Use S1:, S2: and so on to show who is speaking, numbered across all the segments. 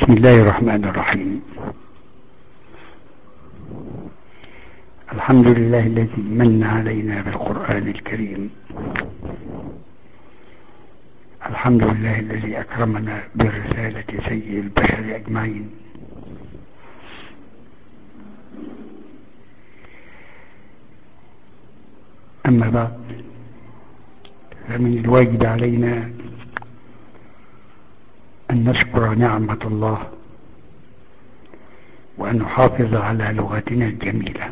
S1: بسم الله الرحمن الرحيم. الحمد لله الذي من علينا بالقرآن الكريم. الحمد لله الذي أكرمنا برسالة سيد البشر أجمعين. أما بعد، فمن الواجب علينا أن نشكر نعمة الله وأن نحافظ على لغتنا الجميلة،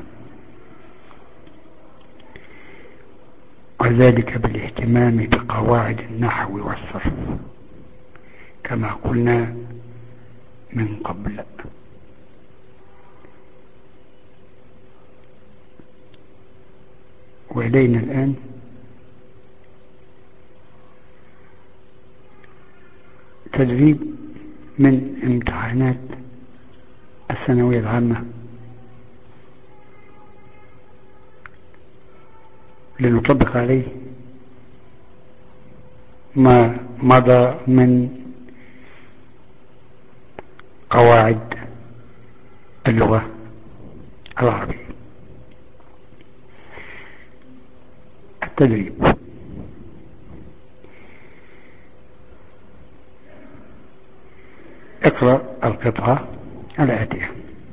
S1: وذلك بالاهتمام بقواعد النحو والصرف كما قلنا من قبل. وإلينا الآن تدريب من امتحانات الثانوية العامة لنطبق عليه ما مضى من قواعد اللغة العربية. التدريب: اقرأ القطعة الآتية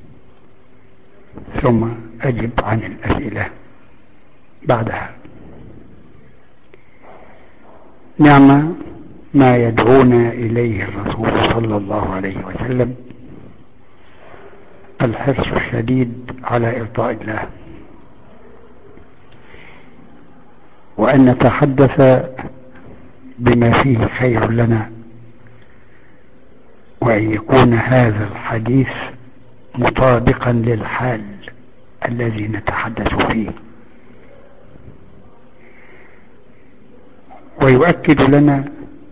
S1: ثم أجب عن الأسئلة بعدها. نعم ما يدعونا إليه الرسول صلى الله عليه وسلم، الحرص الشديد على إرضاء الله، وأن نتحدث بما فيه خير لنا، وأن يكون هذا الحديث مطابقا للحال الذي نتحدث فيه، ويؤكد لنا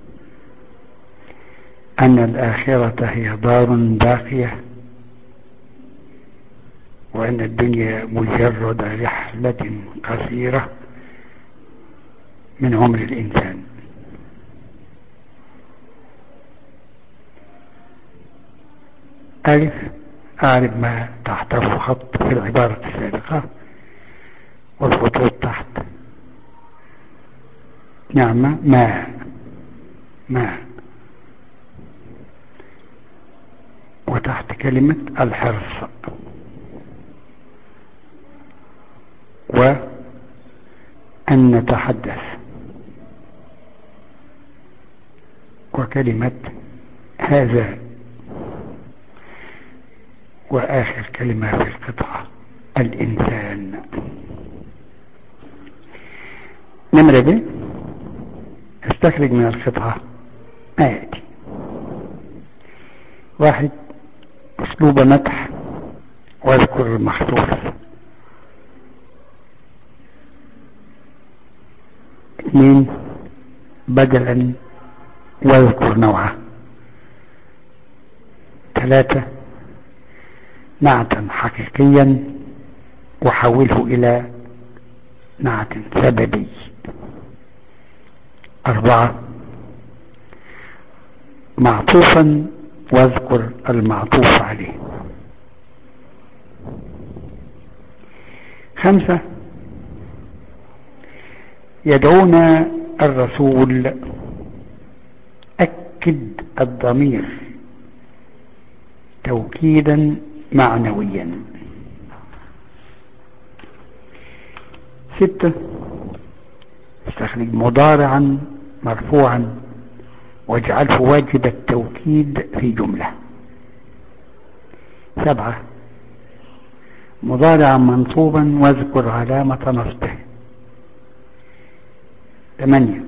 S1: أن الآخرة هي دار باقية، وأن الدنيا مجرد رحلة قصيرة من عمر الإنسان. أعرف ما تحته خط في العبارة السابقة والخطوط تحت. نعم ما وتحت كلمة الحرص، وأن نتحدث، وكلمة هذا، وآخر كلمة في القطعة الإنسان. نمرة ب، استخرج من القطعة ما يأتي: 1. أسلوب مدح واذكر المحذوف. 2. بدلا واذكر نوعه. 3. نعتا حقيقيا وحوله إلى نعت سببي. 4. معطوفا واذكر المعطوف عليه. 5. يدعونا الرسول، أكد الضمير توكيدا معنويا. 6. استخرج مضارعا مرفوعا واجعله واجب التوكيد في جملة. 7. مضارعا منصوبا واذكر علامة نصبه. 8.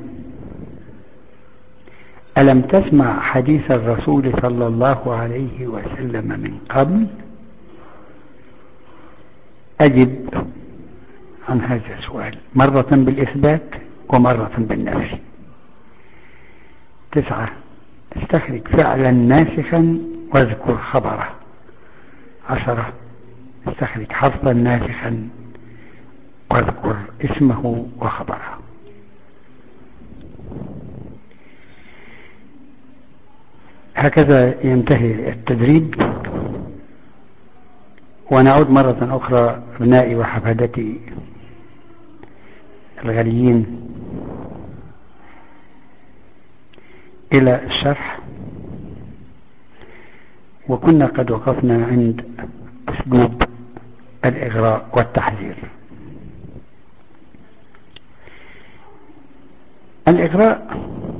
S1: ألم تسمع حديث الرسول صلى الله عليه وسلم من قبل؟ أجب عن هذا السؤال مرة بالإثبات ومرة بالنفي. 9. استخرج فعلا ناسخا واذكر خبره. 10. استخرج حرفا ناسخا واذكر اسمه وخبره. هكذا ينتهي التدريب، ونعود مرة أخرى أبنائي وحفادتي الغاليين إلى الشرح. وكنا قد وقفنا عند أسلوب الإغراء والتحذير. الإغراء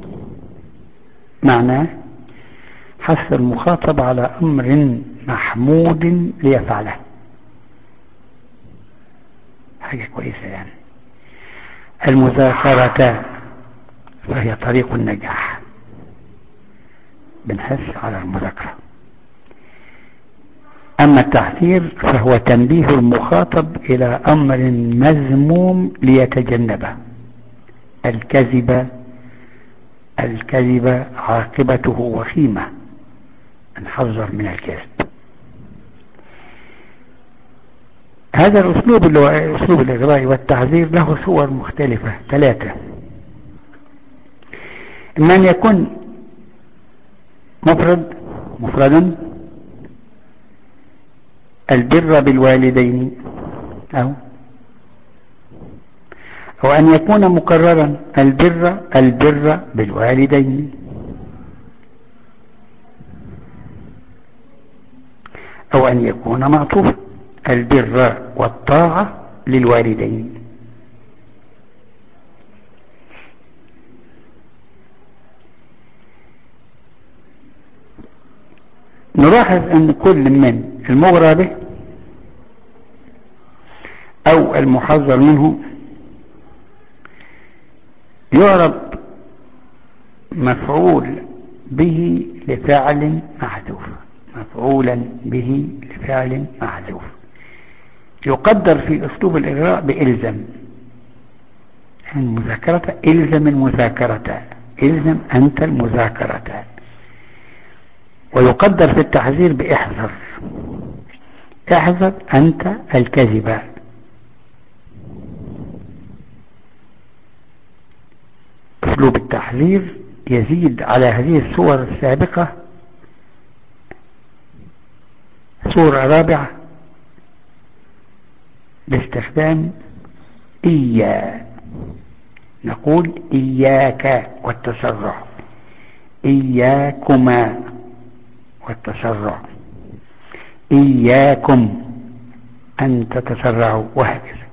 S1: معناه حث المخاطب على أمر محمود ليفعله، حاجة كويسة يعني. المذاكرة فهي طريق النجاح، بنحث على المذاكرة. أما التحذير فهو تنبيه المخاطب إلى أمر مذموم ليتجنبه. الكذب عاقبته وخيمة، نحذر من الكذب. هذا الأسلوب اللي هو أسلوب الإغراء والتحذير له صور مختلفة 3. إما أن يكون مفردا، البر بالوالدين، أو أن يكون مكررا، البر بالوالدين، أو أن يكون معطوفا، البر والطاعة للوالدين. نلاحظ أن كل من المغرى به أو المحذر منه يعرب مفعول به لفعل محذوف، مفعولا به لفعل محذوف. يقدر في أسلوب الإغراء بإلزم المذاكرة، إلزم المذاكرة، إلزم أنت المذاكرة. ويقدر في التحذير بإحذر، احذر أنت الكذب. أسلوب التحذير يزيد على هذه الصور السابقة صورة رابعة باستخدام إيا. نقول إياك والتسرع، إياكما والتسرع، إياكم أن تتسرعوا، وهكذا.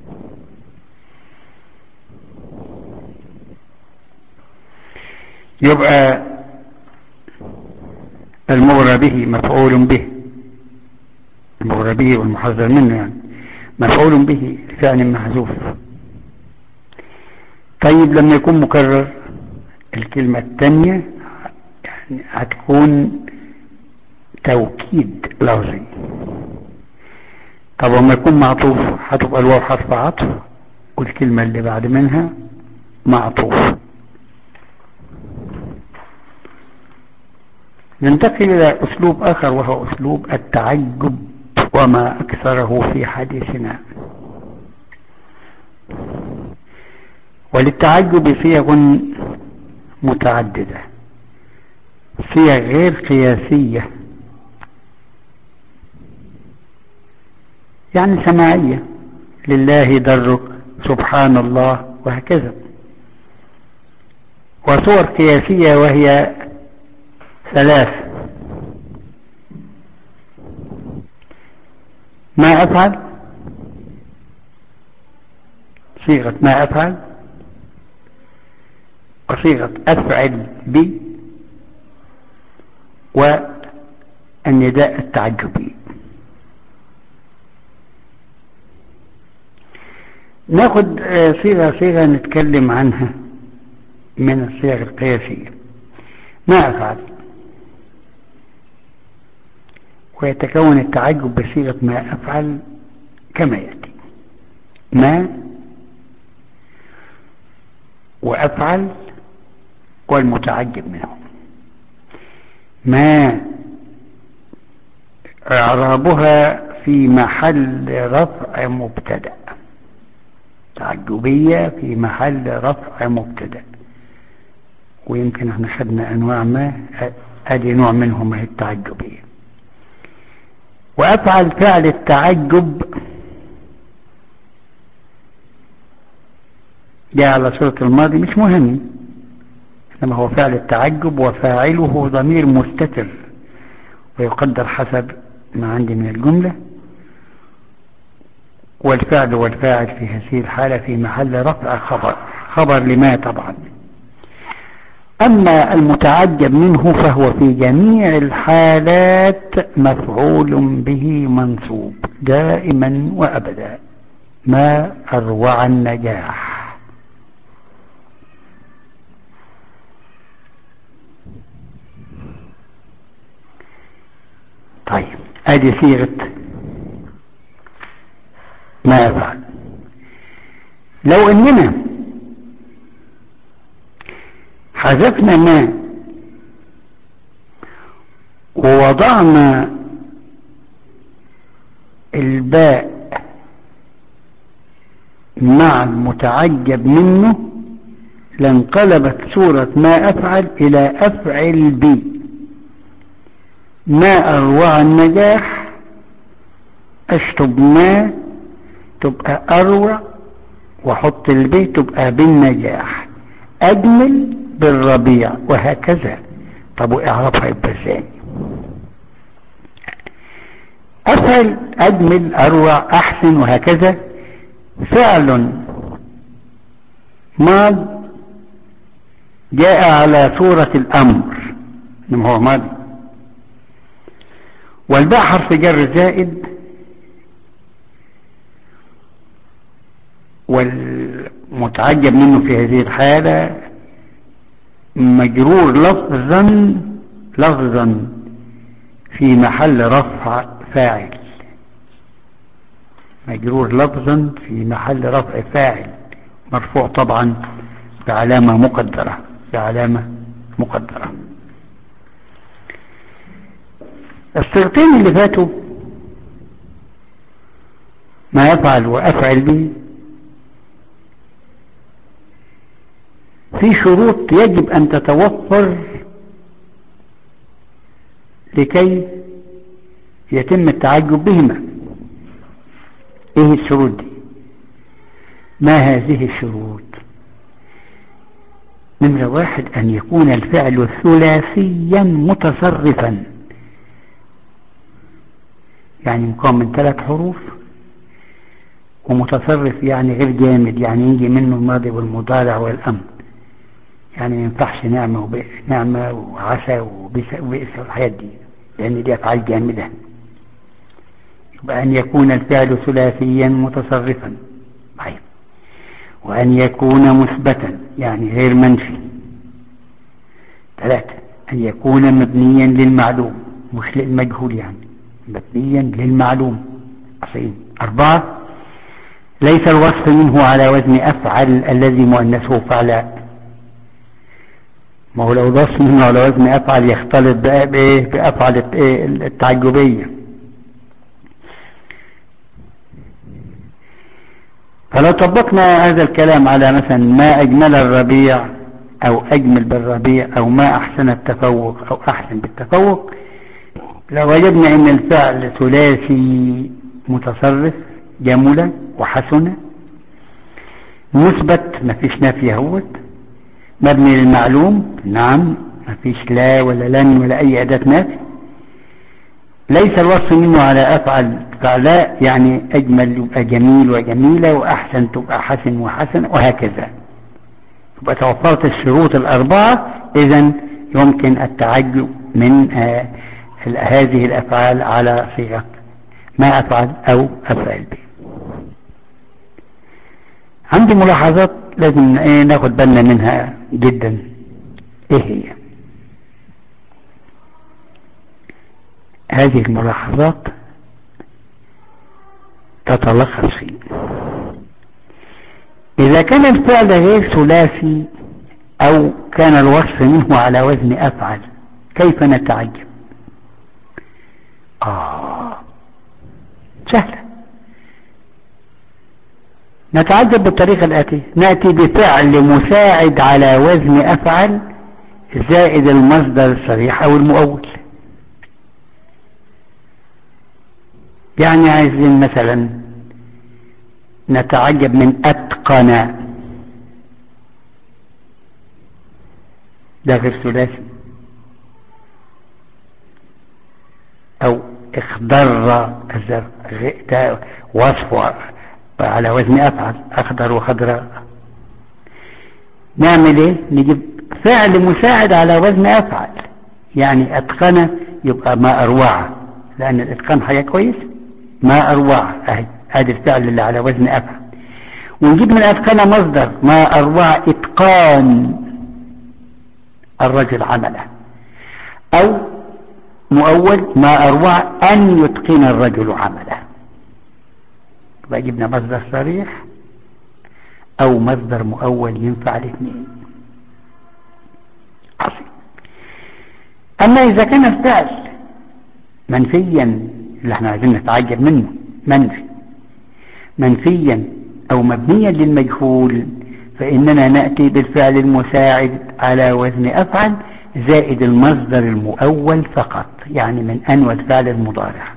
S1: يبقى المغرى به مفعول به، المغرى به والمحذر منه يعني مفعول به لفعل محذوف. طيب لما يكون مكرر الكلمة الثانية يعني هتكون توكيد لفظي. طب لما يكون معطوف هتبقى الواو حرف عطف والكلمة اللي بعد منها معطوف. ننتقل إلى أسلوب آخر وهو أسلوب التعجب، وما أكثره في حديثنا. وللتعجب صيغ متعددة، صيغ غير قياسية يعني سماعية، لله درك، سبحان الله، وهكذا. وصور قياسية وهي 3: ما أفعل، صيغة ما أفعل، وصيغة أفعل بي، والنداء التعجبي. ناخد صيغة نتكلم عنها من الصيغ القياسية. ما أفعل، ويتكون التعجب بصيغة ما أفعل كما يأتي: ما وأفعل والمتعجب منه. ما إعرابها في محل رفع مبتدأ، تعجبية في محل رفع مبتدأ. ويمكن احنا خدنا أنواع ما ادي نوع منهم هي التعجبية. وافعل فعل التعجب جاء على صورة الماضي مش مهم، انما هو فعل التعجب وفاعله ضمير مستتر ويقدر حسب ما عندي من الجملة، والفعل والفاعل في هذه الحالة في محل رفع خبر لما طبعا. أما المتعجب منه فهو في جميع الحالات مفعول به منصوب دائما وأبدا. ما أروع النجاح. طيب ادي صيغة ما أفعل. لو اننا حذفنا ما ووضعنا الباء مع المتعجب منه لانقلبت صورة ما أفعل إلى أفعل بي. ما أروع النجاح أشطب ما تبقى أروع وحط البي تبقى بالنجاح. أجمل بالربيع وهكذا. طب وإعرفها يبقى ازاي؟ أفعل أجمل أروع أحسن وهكذا فعل ماض جاء على صورة الأمر إنما هو ماضي، والباء حرف جر زائد، والمتعجب منه في هذه الحالة مجرور لفظا في محل رفع فاعل. مجرور لفظا في محل رفع فاعل مرفوع طبعا بعلامة مقدرة. الصيغتين اللي فاتوا ما يفعل وأفعل به في شروط يجب أن تتوفر لكي يتم التعجب بهما. ايه الشروط دي؟ ما هذه الشروط؟ نمرة 1 أن يكون الفعل ثلاثيا متصرفا، يعني مكون من 3 حروف، ومتصرف يعني غير جامد، يعني يجي منه الماضي والمضارع والأمر، يعني ما ينفعش نعمة وعسى وبئس والحاجات دي لأن دي أفعال جامدة. يبقى أن يكون الفعل ثلاثيا متصرفا. طيب. وأن يكون مثبتا يعني غير منفي. 3 أن يكون مبنيا للمعلوم مش للمجهول، يعني مبنيا للمعلوم. 4 ليس الوصف منه على وزن أفعل الذي مؤنثه فعلاء. ما هو لو الوصف منه على وزن أفعل يختلط بأفعل التعجبية. فلو طبقنا هذا الكلام على مثلا ما أجمل الربيع أو أجمل بالربيع أو ما أحسن التفوق أو أحسن بالتفوق، لو وجدنا أن الفعل ثلاثي متصرف جمل وحسن مثبت ما فيش نافي اهوت، مبني للمعلوم نعم ما فيش لا ولا لن ولا أي أداة نافي، ليس الوصف منه على أفعل فعلاء يعني أجمل يبقى جميل وجميلة وأحسن تبقى حسن وحسن وهكذا. يبقى توفرت الشروط 4 إذن يمكن التعجب من هذه الأفعال على صيغة ما أفعل أو أفعل به. عندي ملاحظات لازم ناخد بالنا منها جدا. إيه هي هذه الملاحظات؟ تتلخص في إذا كان الفعل غير ثلاثي أو كان الوصف منه على وزن أفعل كيف نتعجب؟ سهلة. نتعجب بالطريقة الآتية: نأتي بفعل مساعد على وزن أفعل زائد المصدر الصريح او المؤول. يعني عايزين مثلا نتعجب من اتقن، ده غير ثلاثي. او اخضر الزرع، ده وصفه على وزن افعل، اخضر وخضراء. نعمل ايه؟ نجيب فعل مساعد على وزن افعل. يعني اتقن يبقى ما اروع، لان الاتقان حاجه كويسه. ما اروع اهي، ادي الفعل اللي على وزن افعل. ونجيب من اتقن مصدر ما اروع اتقان الرجل عمله، او مؤول ما اروع ان يتقن الرجل عمله. يبقى جبنا مصدر صريح او مصدر مؤول، ينفع الاثنين. عظيم. اما اذا كان الفعل منفيا اللي احنا عايزين نتعجب منه، منفيا او مبنيا للمجهول، فاننا ناتي بالفعل المساعد على وزن افعل زائد المصدر المؤول فقط، يعني من انوى الفعل المضارع.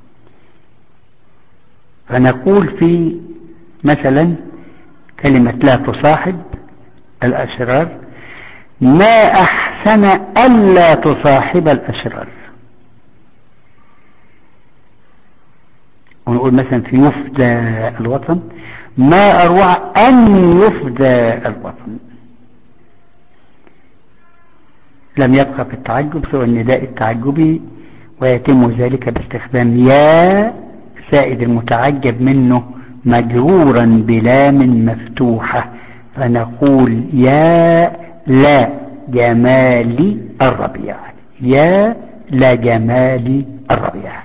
S1: فنقول في مثلا كلمة لا تصاحب الأشرار: ما أحسن ألا تصاحب الأشرار. ونقول مثلا في يفدى الوطن: ما أروع أن يفدى الوطن. لم يبقى في التعجب سوى النداء التعجبي، ويتم ذلك باستخدام يا زائد المتعجب منه مجرورا بلام مفتوحة، فنقول يا لا جمال الربيع، يا لا جمال الربيع.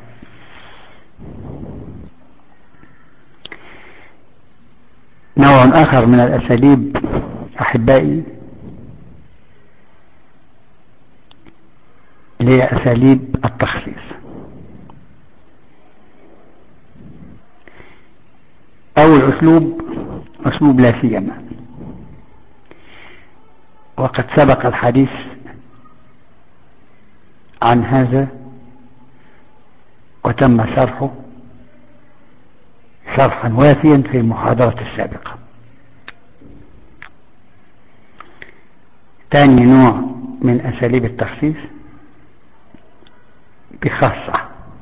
S1: نوع آخر من الأساليب أحبائي اللي هي أساليب التخصيص. أول أسلوب لا سيما، وقد سبق الحديث عن هذا وتم شرحه شرحا وافيا في المحاضرة السابقة. ثاني نوع من أساليب التخصيص بخاصة.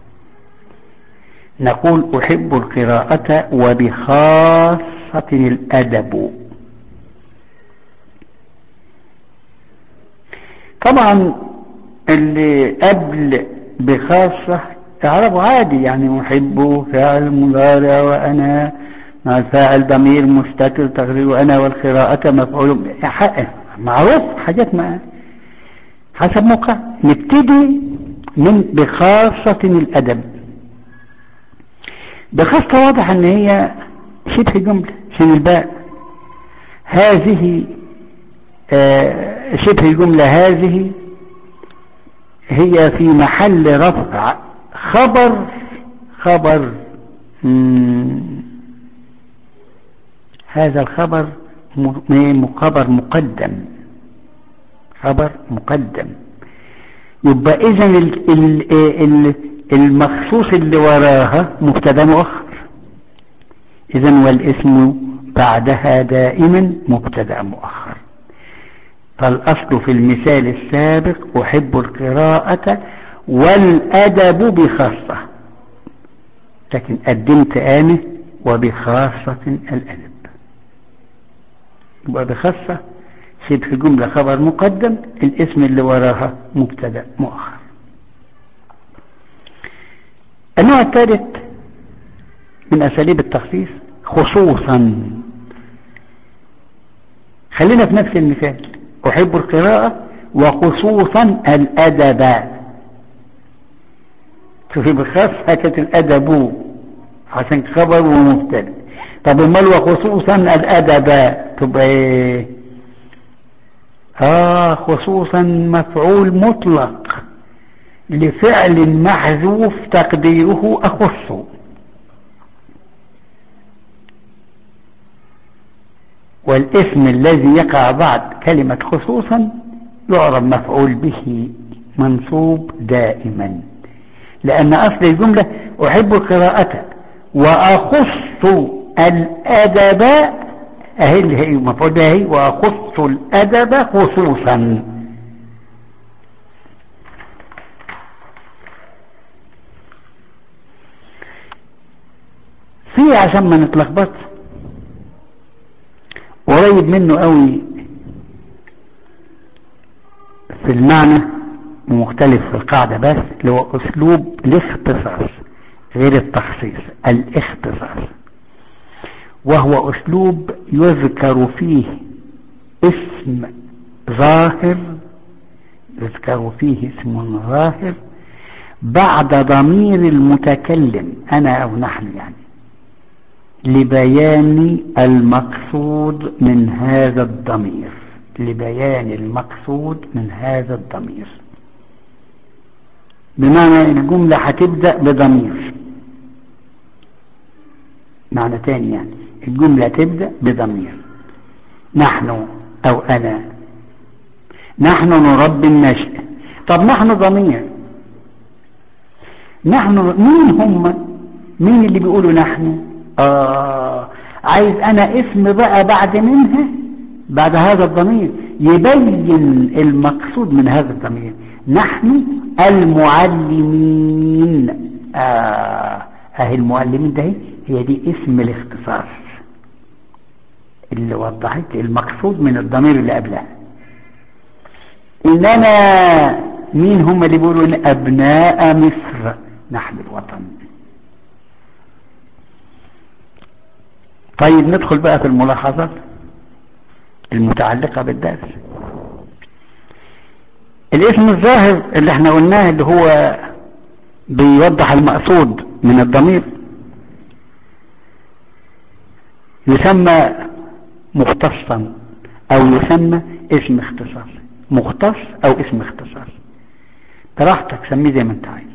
S1: نقول أحب القراءة وبخاصة الأدب. طبعا اللي قبل بخاصة تعرفوا عادي، يعني أحب فاعل مضارع وأنا مع الفاعل ضمير مستتر تقديره أنا، والقراءة مفعول معروف، حاجات ما حسب موقع. نبتدي من بخاصة الأدب. بخاصة واضح ان هي شبه جملة سين الباء، هذه شبه الجملة هذه هي في محل رفع خبر هذا الخبر خبر مقدم. يبقى اذن المخصوص اللي وراها مبتدا مؤخر، اذن والاسم بعدها دائما مبتدا مؤخر. فالاصل في المثال السابق احب القراءة والادب بخاصة، لكن قدمت انا وبخاصة الادب. يبقى بخاصة شبه جملة خبر مقدم، الاسم اللي وراها مبتدا مؤخر. النوع الثالث من أساليب التخصيص خصوصا. خلينا في نفس المثال: أحب القراءة وخصوصا الأدب. شوفي بخاص حكت الأدب عشان خبر ومبتدا. طب امال وخصوصا الأدب تبقى ايه؟ خصوصا مفعول مطلق لفعل محذوف تقديره أخص. والاسم الذي يقع بعد كلمة خصوصا يعرب مفعول به منصوب دائما، لأن أصل الجملة أحب قراءته وأخص الأدب، أهي اللي هي مفعول به، وأخص الأدب خصوصا. في عشان ما نتلخبط قريب منه قوي في المعنى ومختلف في القاعدة، بس اللي هو أسلوب الاختصاص غير التخصيص، الاختصاص، وهو أسلوب يذكر فيه اسم ظاهر، يذكر فيه اسم ظاهر بعد ضمير المتكلم أنا أو نحن، يعني لبيان المقصود من هذا الضمير، لبيان المقصود من هذا الضمير. بمعنى الجملة هتبدأ بضمير، معنى تاني يعني الجملة تبدأ بضمير، نحن أو أنا، نحن نربي النشء. طب نحن ضمير، نحن مين هم؟ مين اللي بيقولوا نحن؟ عايز أنا اسم بقى بعد منها، بعد هذا الضمير يبين المقصود من هذا الضمير. نحن المعلمين، اهي المعلمين ده هي دي اسم الاختصاص اللي وضحت المقصود من الضمير اللي قبلها. اننا مين هم اللي بيقولوا ابناء مصر نحمي الوطن. طيب ندخل بقى في الملاحظات المتعلقة بالدرس. الاسم الظاهر اللي احنا قلناه اللي هو بيوضح المقصود من الضمير يسمى مختصا او يسمى اسم اختصاص، مختص او اسم اختصاص، براحتك سميه زي ما انت عايز.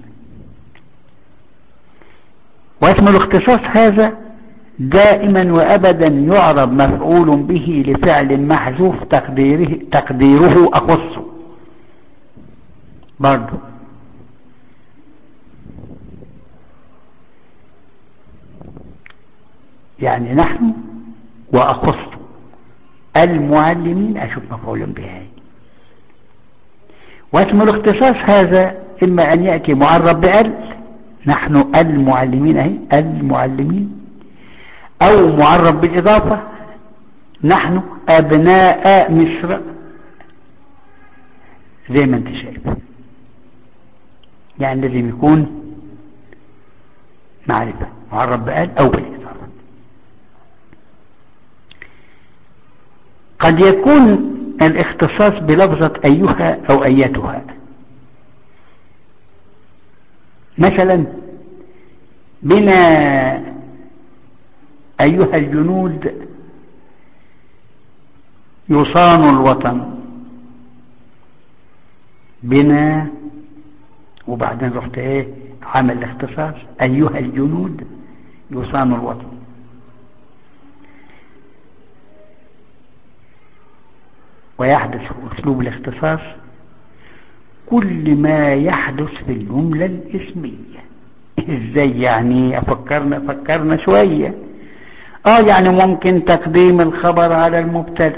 S1: واسم الاختصاص هذا دائما وابدا يعرب مفعول به لفعل محذوف تقديره اخصه برضو. يعني نحن واخص المعلمين اشوف مفعول به. واسم الاختصاص هذا اما ان ياتي معرب بال، نحن المعلمين اهي المعلمين، او معرب بالاضافه، نحن ابناء مصر، زي ما انت شايف. يعني لازم يكون معرفة معرب بال او بالاضافه. قد يكون الاختصاص بلفظة ايها او ايتها، مثلا بنا ايها الجنود يصان الوطن، بنا وبعدين رحت ايه عمل الاختصاص ايها الجنود يصان الوطن. ويحدث اسلوب الاختصاص كل ما يحدث في الجملة الاسمية. ازاي يعني؟ فكرنا شوية. يعني ممكن تقديم الخبر على المبتدأ،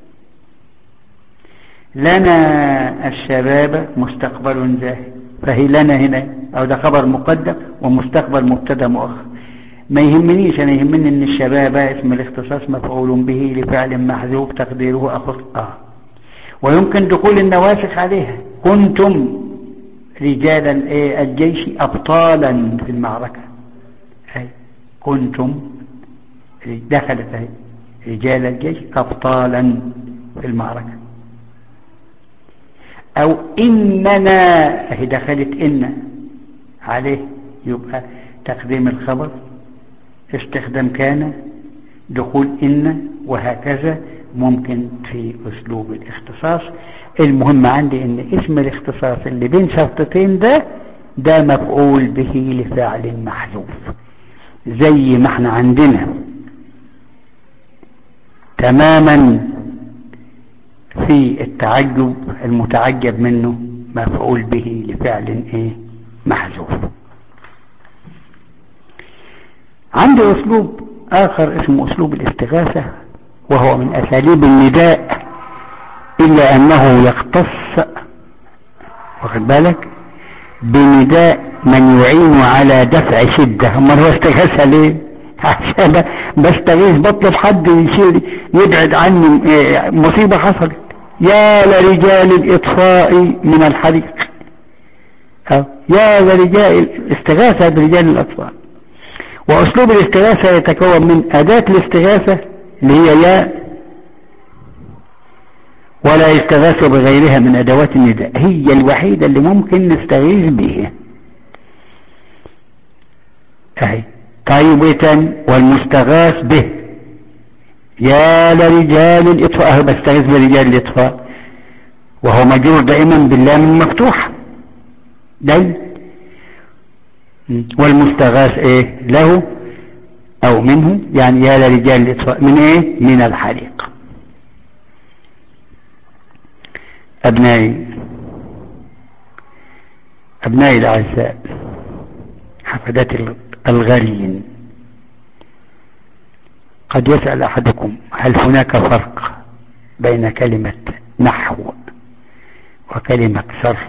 S1: لنا الشباب مستقبل زاهد، فهي لنا هنا او ده خبر مقدم ومستقبل مبتدا مؤخر. ما يهمنيش، انا يهمني ان الشباب اسم الاختصاص مفعول به لفعل محذوف تقديره اخص. ويمكن دخول النواسخ عليها، كنتم رجال الجيش ابطالا في المعركة، كنتم دخلت رجال الجيش ابطالا في المعركة. او اننا اهي دخلت ان عليه، يبقى تقديم الخبر، استخدام كان، دخول ان، وهكذا ممكن في اسلوب الاختصاص. المهم عندي ان اسم الاختصاص اللي بين شرطتين ده مفعول به لفعل محذوف، زي ما احنا عندنا تماما في التعجب المتعجب منه مفعول به لفعل ايه محذوف. عندي اسلوب اخر اسمه اسلوب الاستغاثة، وهو من اساليب النداء، الا انه يختص، واخد بالك، بنداء من يعين على دفع شدة. امال هو استغاثة ليه؟ عشان بستغيث، بطلب حد يشيل يبعد عني مصيبة حصلت. يا لرجال الاطفاء من الحريق، يا لرجال استغاثة برجال الاطفاء. واسلوب الاستغاثة يتكون من اداة الاستغاثة اللي هي يا، ولا يستغاث بغيرها من ادوات النداء، هي الوحيدة اللي ممكن نستغيث بها اهي. طيب والمستغاث به يا لرجال الاطفاء، بستغيث برجال الاطفاء، وهو مجرور دائما باللام المفتوحة دايما. والمستغاث ايه له او منه، يعني يا لرجال الاطفاء من ايه؟ من الحريق. ابنائي الاعزاء، حفدات الغاليين، قد يسأل احدكم هل هناك فرق بين كلمة نحو وكلمة صرف؟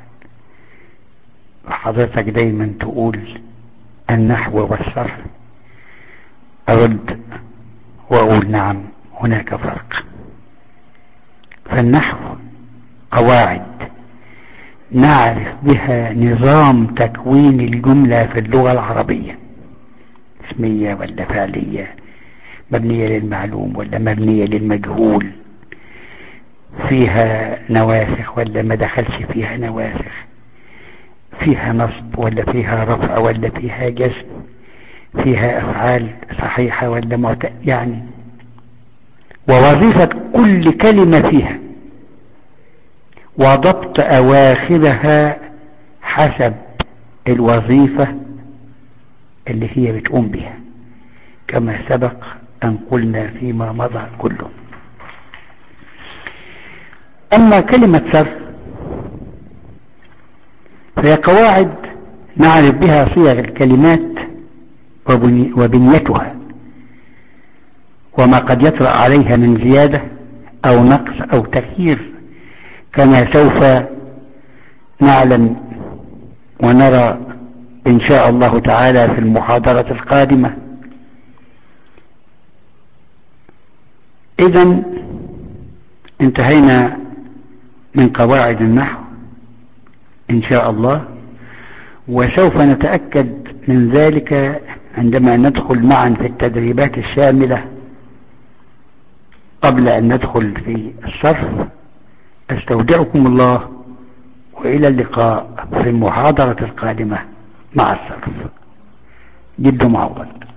S1: وحضرتك دايما تقول النحو والصرف. ارد واقول نعم هناك فرق. فالنحو قواعد نعرف بها نظام تكوين الجملة في اللغة العربية، اسمية ولا فعلية، مبنية للمعلوم ولا مبنية للمجهول، فيها نواسخ ولا ما دخلش فيها نواسخ، فيها نصب ولا فيها رفع ولا فيها جزم، فيها افعال صحيحة ولا يعني، ووظيفة كل كلمة فيها، وضبط اواخرها حسب الوظيفة اللي هي بتقوم بها، كما سبق ان قلنا فيما مضى كله. اما كلمة صرف فهي قواعد نعرف بها صيغ الكلمات وبنيتها، وما قد يطرأ عليها من زيادة او نقص او تغيير، كما سوف نعلم ونرى ان شاء الله تعالى في المحاضرة القادمة. اذا انتهينا من قواعد النحو ان شاء الله، وسوف نتأكد من ذلك عندما ندخل معا في التدريبات الشاملة قبل ان ندخل في الصرف. استودعكم الله، والى اللقاء في المحاضرة القادمة مع الصرف. جد معوض.